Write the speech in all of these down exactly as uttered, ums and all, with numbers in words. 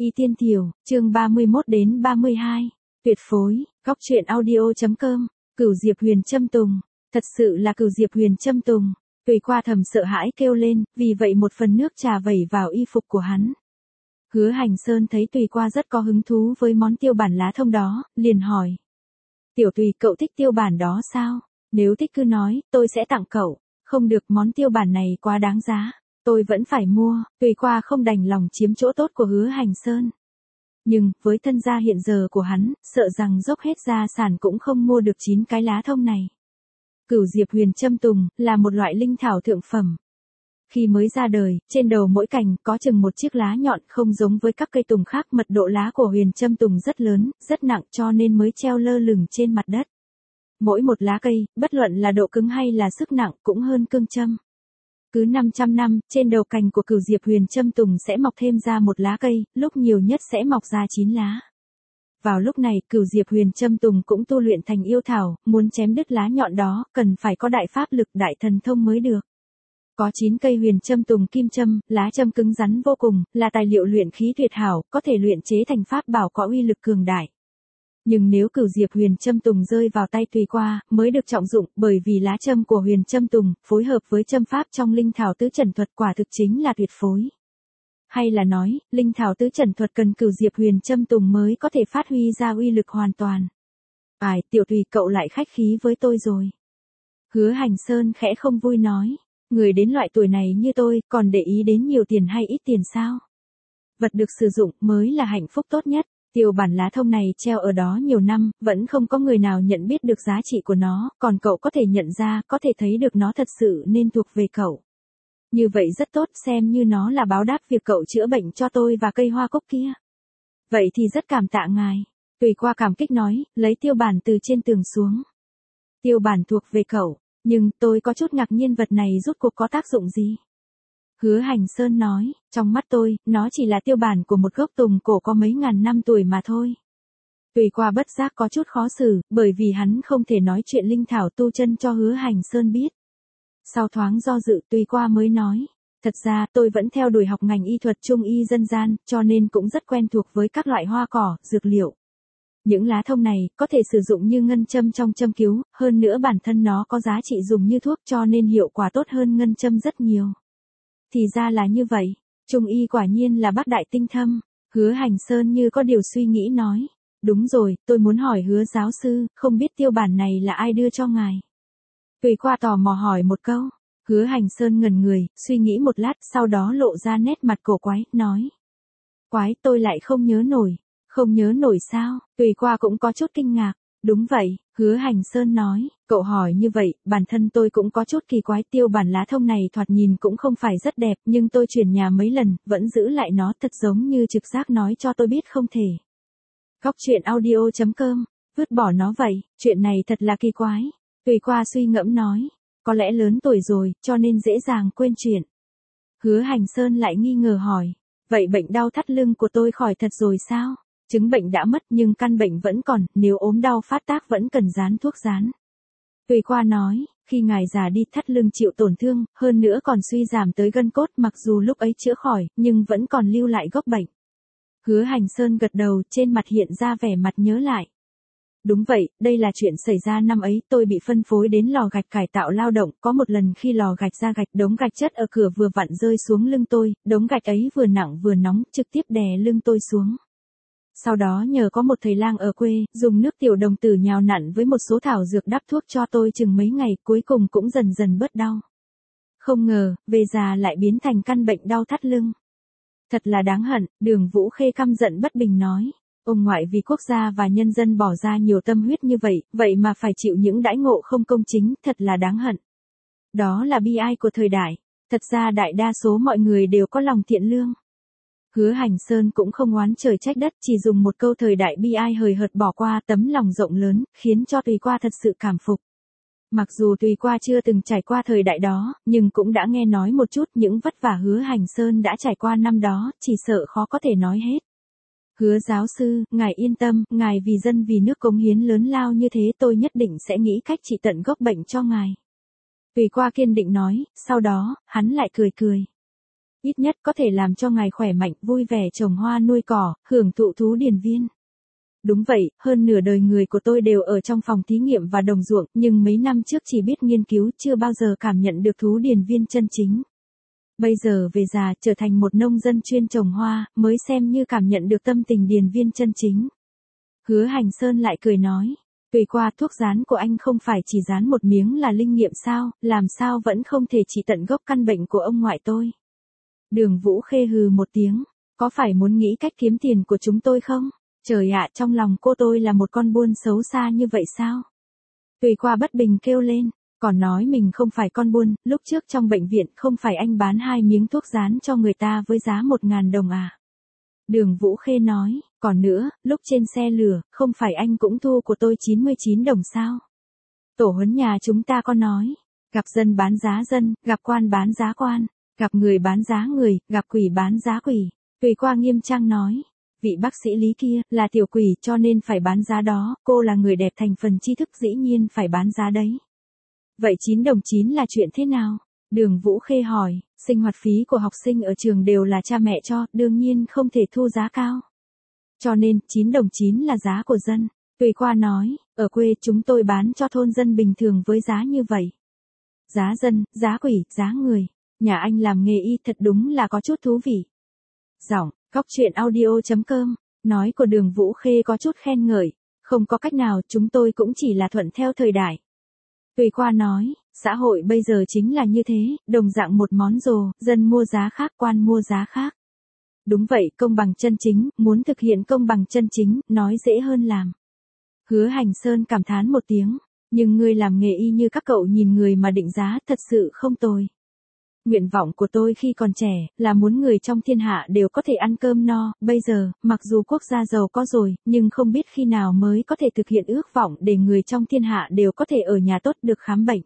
Y Tiên Thiểu, chương ba mươi mốt đến ba mươi hai. Tuyệt phối, góc truyện audio chấm com. Cửu Diệp Huyền Châm Tùng, thật sự là Cửu Diệp Huyền Châm Tùng. Tùy Qua thầm sợ hãi kêu lên, vì vậy một phần nước trà vẩy vào y phục của hắn. Hứa Hành Sơn thấy Tùy Qua rất có hứng thú với món tiêu bản lá thông đó, liền hỏi. Tiểu Tùy, cậu thích tiêu bản đó sao? Nếu thích cứ nói, tôi sẽ tặng cậu. Không được, món tiêu bản này quá đáng giá. Tôi vẫn phải mua. Tùy Qua không đành lòng chiếm chỗ tốt của Hứa Hành Sơn. Nhưng, với thân gia hiện giờ của hắn, sợ rằng dốc hết gia sản cũng không mua được chín cái lá thông này. Cửu Diệp Huyền Châm Tùng, là một loại linh thảo thượng phẩm. Khi mới ra đời, trên đầu mỗi cành có chừng một chiếc lá nhọn, không giống với các cây tùng khác, mật độ lá của Huyền Châm Tùng rất lớn, rất nặng cho nên mới treo lơ lửng trên mặt đất. Mỗi một lá cây, bất luận là độ cứng hay là sức nặng, cũng hơn cương châm. Cứ năm trăm năm, trên đầu cành của Cửu Diệp Huyền Châm Tùng sẽ mọc thêm ra một lá cây, lúc nhiều nhất sẽ mọc ra chín lá. Vào lúc này, Cửu Diệp Huyền Châm Tùng cũng tu luyện thành yêu thảo, muốn chém đứt lá nhọn đó, cần phải có đại pháp lực, đại thần thông mới được. Có chín cây Huyền Châm Tùng kim châm, lá châm cứng rắn vô cùng, là tài liệu luyện khí tuyệt hảo, có thể luyện chế thành pháp bảo có uy lực cường đại. Nhưng nếu Cửu Diệp Huyền Châm Tùng rơi vào tay Tùy Qua, mới được trọng dụng, bởi vì lá châm của Huyền Châm Tùng, phối hợp với châm pháp trong linh thảo tứ trần thuật quả thực chính là tuyệt phối. Hay là nói, linh thảo tứ trần thuật cần Cửu Diệp Huyền Châm Tùng mới có thể phát huy ra uy lực hoàn toàn. Ai, Tiểu Tùy, cậu lại khách khí với tôi rồi. Hứa Hành Sơn khẽ không vui nói, người đến loại tuổi này như tôi, còn để ý đến nhiều tiền hay ít tiền sao? Vật được sử dụng mới là hạnh phúc tốt nhất. Tiêu bản lá thông này treo ở đó nhiều năm, vẫn không có người nào nhận biết được giá trị của nó, còn cậu có thể nhận ra, có thể thấy được nó thật sự nên thuộc về cậu. Như vậy rất tốt, xem như nó là báo đáp việc cậu chữa bệnh cho tôi và cây hoa cúc kia. Vậy thì rất cảm tạ ngài. Tùy Qua cảm kích nói, lấy tiêu bản từ trên tường xuống. Tiêu bản thuộc về cậu, nhưng tôi có chút ngạc nhiên vật này rốt cuộc có tác dụng gì? Hứa Hành Sơn nói, trong mắt tôi, nó chỉ là tiêu bản của một gốc tùng cổ có mấy ngàn năm tuổi mà thôi. Tùy Qua bất giác có chút khó xử, bởi vì hắn không thể nói chuyện linh thảo tu chân cho Hứa Hành Sơn biết. Sau thoáng do dự, Tùy Qua mới nói, thật ra tôi vẫn theo đuổi học ngành y thuật trung y dân gian, cho nên cũng rất quen thuộc với các loại hoa cỏ, dược liệu. Những lá thông này, có thể sử dụng như ngân châm trong châm cứu, hơn nữa bản thân nó có giá trị dùng như thuốc cho nên hiệu quả tốt hơn ngân châm rất nhiều. Thì ra là như vậy, trung y quả nhiên là bác đại tinh thâm. Hứa Hành Sơn như có điều suy nghĩ nói, đúng rồi, tôi muốn hỏi Hứa giáo sư, không biết tiêu bản này là ai đưa cho ngài? Tùy Qua tò mò hỏi một câu. Hứa Hành Sơn ngẩn người, suy nghĩ một lát, sau đó lộ ra nét mặt cổ quái, nói. Quái, tôi lại không nhớ nổi. Không nhớ nổi sao? Tùy Qua cũng có chút kinh ngạc. Đúng vậy, Hứa Hành Sơn nói, cậu hỏi như vậy, bản thân tôi cũng có chút kỳ quái, tiêu bản lá thông này thoạt nhìn cũng không phải rất đẹp, nhưng tôi chuyển nhà mấy lần, vẫn giữ lại nó, thật giống như trực giác nói cho tôi biết không thể. Góc truyện audio chấm com, vứt bỏ nó vậy, chuyện này thật là kỳ quái. Tùy Qua suy ngẫm nói, có lẽ lớn tuổi rồi, cho nên dễ dàng quên chuyện. Hứa Hành Sơn lại nghi ngờ hỏi, vậy bệnh đau thắt lưng của tôi khỏi thật rồi sao? Chứng bệnh đã mất nhưng căn bệnh vẫn còn, nếu ốm đau phát tác vẫn cần dán thuốc dán. Tùy Qua nói, khi ngài già đi thắt lưng chịu tổn thương, hơn nữa còn suy giảm tới gân cốt, mặc dù lúc ấy chữa khỏi, nhưng vẫn còn lưu lại gốc bệnh. Hứa Hành Sơn gật đầu, trên mặt hiện ra vẻ mặt nhớ lại. Đúng vậy, đây là chuyện xảy ra năm ấy, tôi bị phân phối đến lò gạch cải tạo lao động, có một lần khi lò gạch ra gạch, đống gạch chất ở cửa vừa vặn rơi xuống lưng tôi, đống gạch ấy vừa nặng vừa nóng, trực tiếp đè lưng tôi xuống. Sau đó nhờ có một thầy lang ở quê, dùng nước tiểu đồng tử nhào nặn với một số thảo dược đắp thuốc cho tôi chừng mấy ngày, cuối cùng cũng dần dần bớt đau. Không ngờ, về già lại biến thành căn bệnh đau thắt lưng. Thật là đáng hận, Đường Vũ Khê căm giận bất bình nói. Ông ngoại vì quốc gia và nhân dân bỏ ra nhiều tâm huyết như vậy, vậy mà phải chịu những đãi ngộ không công chính, thật là đáng hận. Đó là bi ai của thời đại, thật ra đại đa số mọi người đều có lòng thiện lương. Hứa Hành Sơn cũng không oán trời trách đất, chỉ dùng một câu thời đại bi ai hời hợt bỏ qua, tấm lòng rộng lớn, khiến cho Tùy Qua thật sự cảm phục. Mặc dù Tùy Qua chưa từng trải qua thời đại đó, nhưng cũng đã nghe nói một chút những vất vả Hứa Hành Sơn đã trải qua năm đó, chỉ sợ khó có thể nói hết. Hứa giáo sư, ngài yên tâm, ngài vì dân vì nước cống hiến lớn lao như thế, tôi nhất định sẽ nghĩ cách trị tận gốc bệnh cho ngài. Tùy Qua kiên định nói, sau đó, hắn lại cười cười. Ít nhất có thể làm cho ngài khỏe mạnh, vui vẻ trồng hoa nuôi cỏ, hưởng thụ thú điền viên. Đúng vậy, hơn nửa đời người của tôi đều ở trong phòng thí nghiệm và đồng ruộng, nhưng mấy năm trước chỉ biết nghiên cứu, chưa bao giờ cảm nhận được thú điền viên chân chính. Bây giờ về già, trở thành một nông dân chuyên trồng hoa, mới xem như cảm nhận được tâm tình điền viên chân chính. Hứa Hành Sơn lại cười nói, tùy qua thuốc dán của anh không phải chỉ dán một miếng là linh nghiệm sao, làm sao vẫn không thể trị tận gốc căn bệnh của ông ngoại tôi. Đường Vũ Khê hừ một tiếng, có phải muốn nghĩ cách kiếm tiền của chúng tôi không? Trời ạ, trong lòng cô tôi là một con buôn xấu xa như vậy sao? Tùy qua bất bình kêu lên, còn nói mình không phải con buôn, lúc trước trong bệnh viện không phải anh bán hai miếng thuốc dán cho người ta với giá một ngàn đồng à? Đường Vũ Khê nói, còn nữa, lúc trên xe lửa, không phải anh cũng thu của tôi chín mươi chín đồng sao? Tổ huấn nhà chúng ta có nói, gặp dân bán giá dân, gặp quan bán giá quan, gặp người bán giá người, gặp quỷ bán giá quỷ. Tùy qua nghiêm trang nói, vị bác sĩ Lý kia, là tiểu quỷ cho nên phải bán giá đó, cô là người đẹp thành phần tri thức dĩ nhiên phải bán giá đấy. Vậy chín đồng chín là chuyện thế nào? Đường Vũ Khê hỏi, sinh hoạt phí của học sinh ở trường đều là cha mẹ cho, đương nhiên không thể thu giá cao. Cho nên, chín đồng chín là giá của dân. Tùy qua nói, ở quê chúng tôi bán cho thôn dân bình thường với giá như vậy. Giá dân, giá quỷ, giá người. Nhà anh làm nghề y thật đúng là có chút thú vị. Giọng, Cóc Truyện Audio chấm com, nói của Đường Vũ Khê có chút khen ngợi, không có cách nào chúng tôi cũng chỉ là thuận theo thời đại. Tùy qua nói, xã hội bây giờ chính là như thế, đồng dạng một món rồ, dân mua giá khác, quan mua giá khác. Đúng vậy, công bằng chân chính, muốn thực hiện công bằng chân chính, nói dễ hơn làm. Hứa Hành Sơn cảm thán một tiếng, nhưng ngươi làm nghề y như các cậu nhìn người mà định giá, thật sự không tồi. Nguyện vọng của tôi khi còn trẻ, là muốn người trong thiên hạ đều có thể ăn cơm no, bây giờ, mặc dù quốc gia giàu có rồi, nhưng không biết khi nào mới có thể thực hiện ước vọng để người trong thiên hạ đều có thể ở nhà tốt được khám bệnh.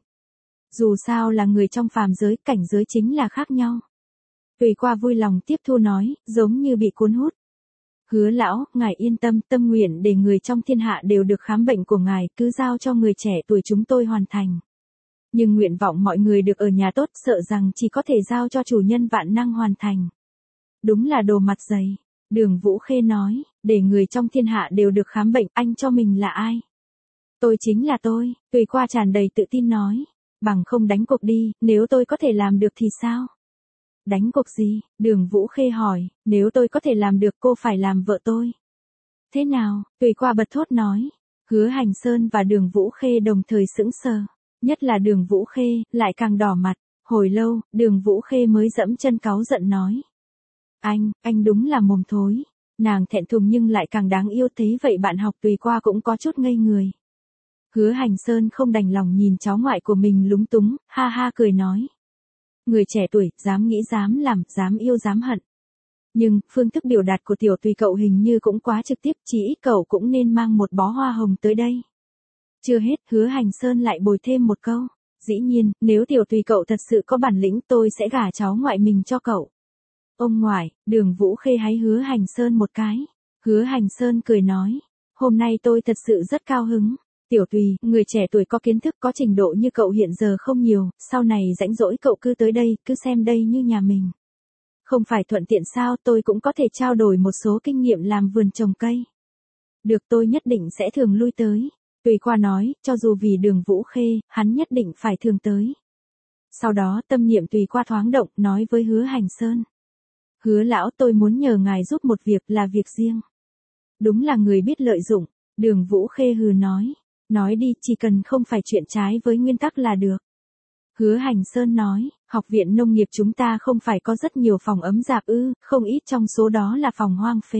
Dù sao là người trong phàm giới, cảnh giới chính là khác nhau. Tùy qua vui lòng tiếp thu nói, giống như bị cuốn hút. Hứa lão, ngài yên tâm, tâm nguyện để người trong thiên hạ đều được khám bệnh của ngài, cứ giao cho người trẻ tuổi chúng tôi hoàn thành. Nhưng nguyện vọng mọi người được ở nhà tốt, sợ rằng chỉ có thể giao cho chủ nhân vạn năng hoàn thành. Đúng là đồ mặt dày. Đường Vũ Khê nói, để người trong thiên hạ đều được khám bệnh, anh cho mình là ai? Tôi chính là tôi, Tùy qua tràn đầy tự tin nói. Bằng không đánh cuộc đi, nếu tôi có thể làm được thì sao? Đánh cuộc gì? Đường Vũ Khê hỏi, nếu tôi có thể làm được cô phải làm vợ tôi. Thế nào? Tùy qua bật thốt nói. Hứa Hành Sơn và Đường Vũ Khê đồng thời sững sờ. Nhất là Đường Vũ Khê, lại càng đỏ mặt. Hồi lâu, Đường Vũ Khê mới dẫm chân cáu giận nói. Anh, anh đúng là mồm thối. Nàng thẹn thùng nhưng lại càng đáng yêu, thế vậy bạn học Tùy qua cũng có chút ngây người. Hứa Hành Sơn không đành lòng nhìn cháu ngoại của mình lúng túng, ha ha cười nói. Người trẻ tuổi, dám nghĩ dám làm, dám yêu dám hận. Nhưng, phương thức biểu đạt của tiểu Tùy cậu hình như cũng quá trực tiếp, chỉ ít cậu cũng nên mang một bó hoa hồng tới đây. Chưa hết, Hứa Hành Sơn lại bồi thêm một câu. Dĩ nhiên, nếu tiểu Tùy cậu thật sự có bản lĩnh, tôi sẽ gả cháu ngoại mình cho cậu. Ông ngoại, Đường Vũ Khê hãy Hứa Hành Sơn một cái. Hứa Hành Sơn cười nói. Hôm nay tôi thật sự rất cao hứng. Tiểu Tùy, người trẻ tuổi có kiến thức có trình độ như cậu hiện giờ không nhiều, sau này rãnh rỗi cậu cứ tới đây, cứ xem đây như nhà mình. Không phải thuận tiện sao, tôi cũng có thể trao đổi một số kinh nghiệm làm vườn trồng cây. Được, tôi nhất định sẽ thường lui tới. Tùy qua nói, cho dù vì Đường Vũ Khê, hắn nhất định phải thường tới. Sau đó tâm niệm Tùy qua thoáng động, nói với Hứa Hành Sơn. Hứa lão, tôi muốn nhờ ngài giúp một việc, là việc riêng. Đúng là người biết lợi dụng. Đường Vũ Khê hừ nói. Nói đi, chỉ cần không phải chuyện trái với nguyên tắc là được. Hứa Hành Sơn nói, học viện nông nghiệp chúng ta không phải có rất nhiều phòng ấm rạp ư, không ít trong số đó là phòng hoang phế.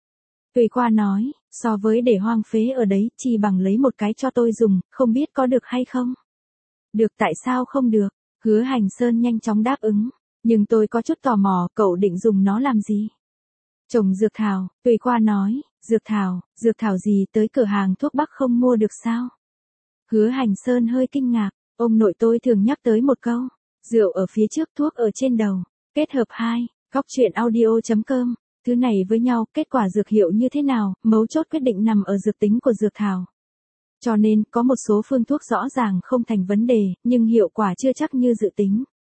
Tùy qua nói, so với để hoang phế ở đấy, chi bằng lấy một cái cho tôi dùng, không biết có được hay không? Được, tại sao không được? Hứa Hành Sơn nhanh chóng đáp ứng, nhưng tôi có chút tò mò, cậu định dùng nó làm gì? Trồng dược thảo, Tùy qua nói, dược thảo, dược thảo gì, tới cửa hàng thuốc bắc không mua được sao? Hứa Hành Sơn hơi kinh ngạc, ông nội tôi thường nhắc tới một câu, rượu ở phía trước thuốc ở trên đầu, kết hợp hai, Cóc Truyện Audio chấm com, thứ này với nhau, kết quả dược hiệu như thế nào, mấu chốt quyết định nằm ở dược tính của dược thảo. Cho nên, có một số phương thuốc rõ ràng không thành vấn đề, nhưng hiệu quả chưa chắc như dự tính.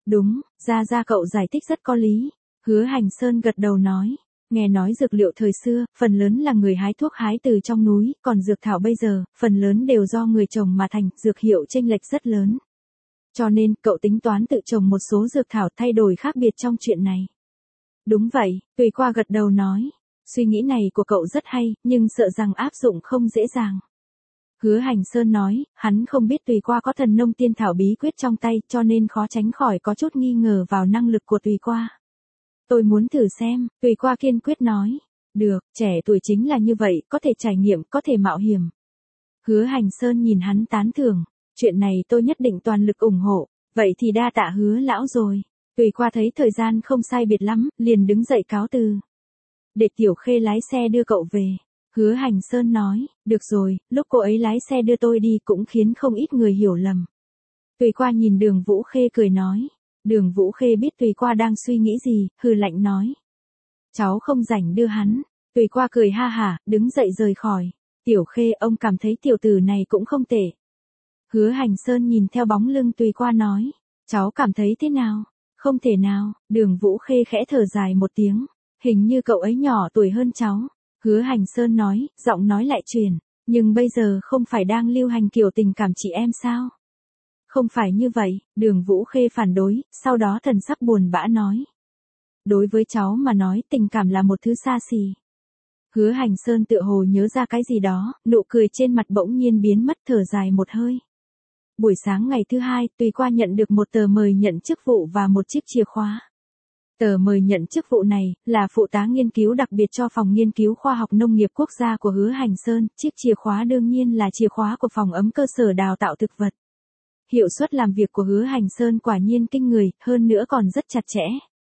Đúng, ra ra cậu giải thích rất có lý. Hứa Hành Sơn gật đầu nói. Nghe nói dược liệu thời xưa, phần lớn là người hái thuốc hái từ trong núi, còn dược thảo bây giờ, phần lớn đều do người trồng mà thành, dược hiệu chênh lệch rất lớn. Cho nên, cậu tính toán tự trồng một số dược thảo thay đổi khác biệt trong chuyện này. Đúng vậy, Tùy Qua gật đầu nói. Suy nghĩ này của cậu rất hay, nhưng sợ rằng áp dụng không dễ dàng. Hứa Hành Sơn nói, hắn không biết Tùy Qua có thần nông tiên thảo bí quyết trong tay, cho nên khó tránh khỏi có chút nghi ngờ vào năng lực của Tùy Qua. Tôi muốn thử xem, Tùy Qua kiên quyết nói. Được, trẻ tuổi chính là như vậy, có thể trải nghiệm, có thể mạo hiểm. Hứa Hành Sơn nhìn hắn tán thưởng. Chuyện này tôi nhất định toàn lực ủng hộ, vậy thì đa tạ Hứa lão rồi. Tùy Qua thấy thời gian không sai biệt lắm, liền đứng dậy cáo từ. Để Tiểu Khê lái xe đưa cậu về. Hứa Hành Sơn nói, được rồi, lúc cô ấy lái xe đưa tôi đi cũng khiến không ít người hiểu lầm. Tùy Qua nhìn Đường Vũ Khê cười nói. Đường Vũ Khê biết Tùy Qua đang suy nghĩ gì, hừ lạnh nói. Cháu không rảnh đưa hắn. Tùy Qua cười ha hả, đứng dậy rời khỏi. Tiểu Khê, ông cảm thấy tiểu tử này cũng không tệ. Hứa Hành Sơn nhìn theo bóng lưng Tùy Qua nói. Cháu cảm thấy thế nào? Không thể nào, Đường Vũ Khê khẽ thở dài một tiếng. Hình như cậu ấy nhỏ tuổi hơn cháu. Hứa Hành Sơn nói, giọng nói lại truyền. Nhưng bây giờ không phải đang lưu hành kiểu tình cảm chị em sao? Không phải như vậy, Đường Vũ Khê phản đối, sau đó thần sắc buồn bã nói. Đối với cháu mà nói tình cảm là một thứ xa xỉ. Hứa Hành Sơn tựa hồ nhớ ra cái gì đó, nụ cười trên mặt bỗng nhiên biến mất, thở dài một hơi. Buổi sáng ngày thứ hai, Tùy Qua nhận được một tờ mời nhận chức vụ và một chiếc chìa khóa. Tờ mời nhận chức vụ này, là phụ tá nghiên cứu đặc biệt cho phòng nghiên cứu khoa học nông nghiệp quốc gia của Hứa Hành Sơn, chiếc chìa khóa đương nhiên là chìa khóa của phòng ấm cơ sở đào tạo thực vật. Hiệu suất làm việc của Hứa Hành Sơn quả nhiên kinh người, hơn nữa còn rất chặt chẽ.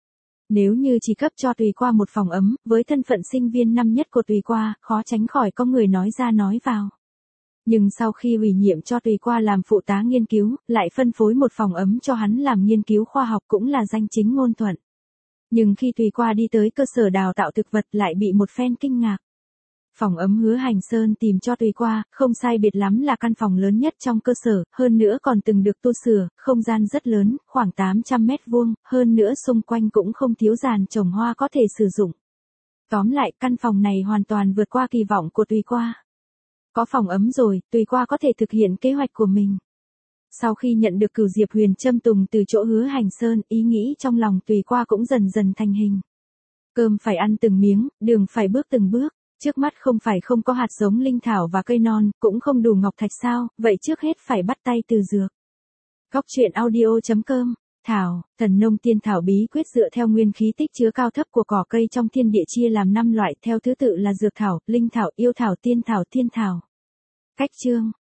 Nếu như chỉ cấp cho Tùy Qua một phòng ấm, với thân phận sinh viên năm nhất của Tùy Qua, khó tránh khỏi có người nói ra nói vào. Nhưng sau khi ủy nhiệm cho Tùy Qua làm phụ tá nghiên cứu, lại phân phối một phòng ấm cho hắn làm nghiên cứu khoa học cũng là danh chính ngôn thuận. Nhưng khi Tùy Qua đi tới cơ sở đào tạo thực vật lại bị một phen kinh ngạc. Phòng ấm Hứa Hành Sơn tìm cho Tùy Qua, không sai biệt lắm là căn phòng lớn nhất trong cơ sở, hơn nữa còn từng được tu sửa, không gian rất lớn, khoảng tám trăm mét vuông, hơn nữa xung quanh cũng không thiếu giàn trồng hoa có thể sử dụng. Tóm lại, căn phòng này hoàn toàn vượt qua kỳ vọng của Tùy Qua. Có phòng ấm rồi, Tùy Qua có thể thực hiện kế hoạch của mình. Sau khi nhận được cửu diệp huyền châm tùng từ chỗ Hứa Hành Sơn, ý nghĩ trong lòng Tùy Qua cũng dần dần thành hình. Cơm phải ăn từng miếng, đường phải bước từng bước. Trước mắt không phải không có hạt giống linh thảo và cây non, cũng không đủ ngọc thạch sao, vậy trước hết phải bắt tay từ dược. Góc truyện audio chấm com. Thảo, thần nông tiên thảo bí quyết dựa theo nguyên khí tích chứa cao thấp của cỏ cây trong thiên địa chia làm năm loại theo thứ tự là dược thảo, linh thảo, yêu thảo, tiên thảo, thiên thảo. Cách chương.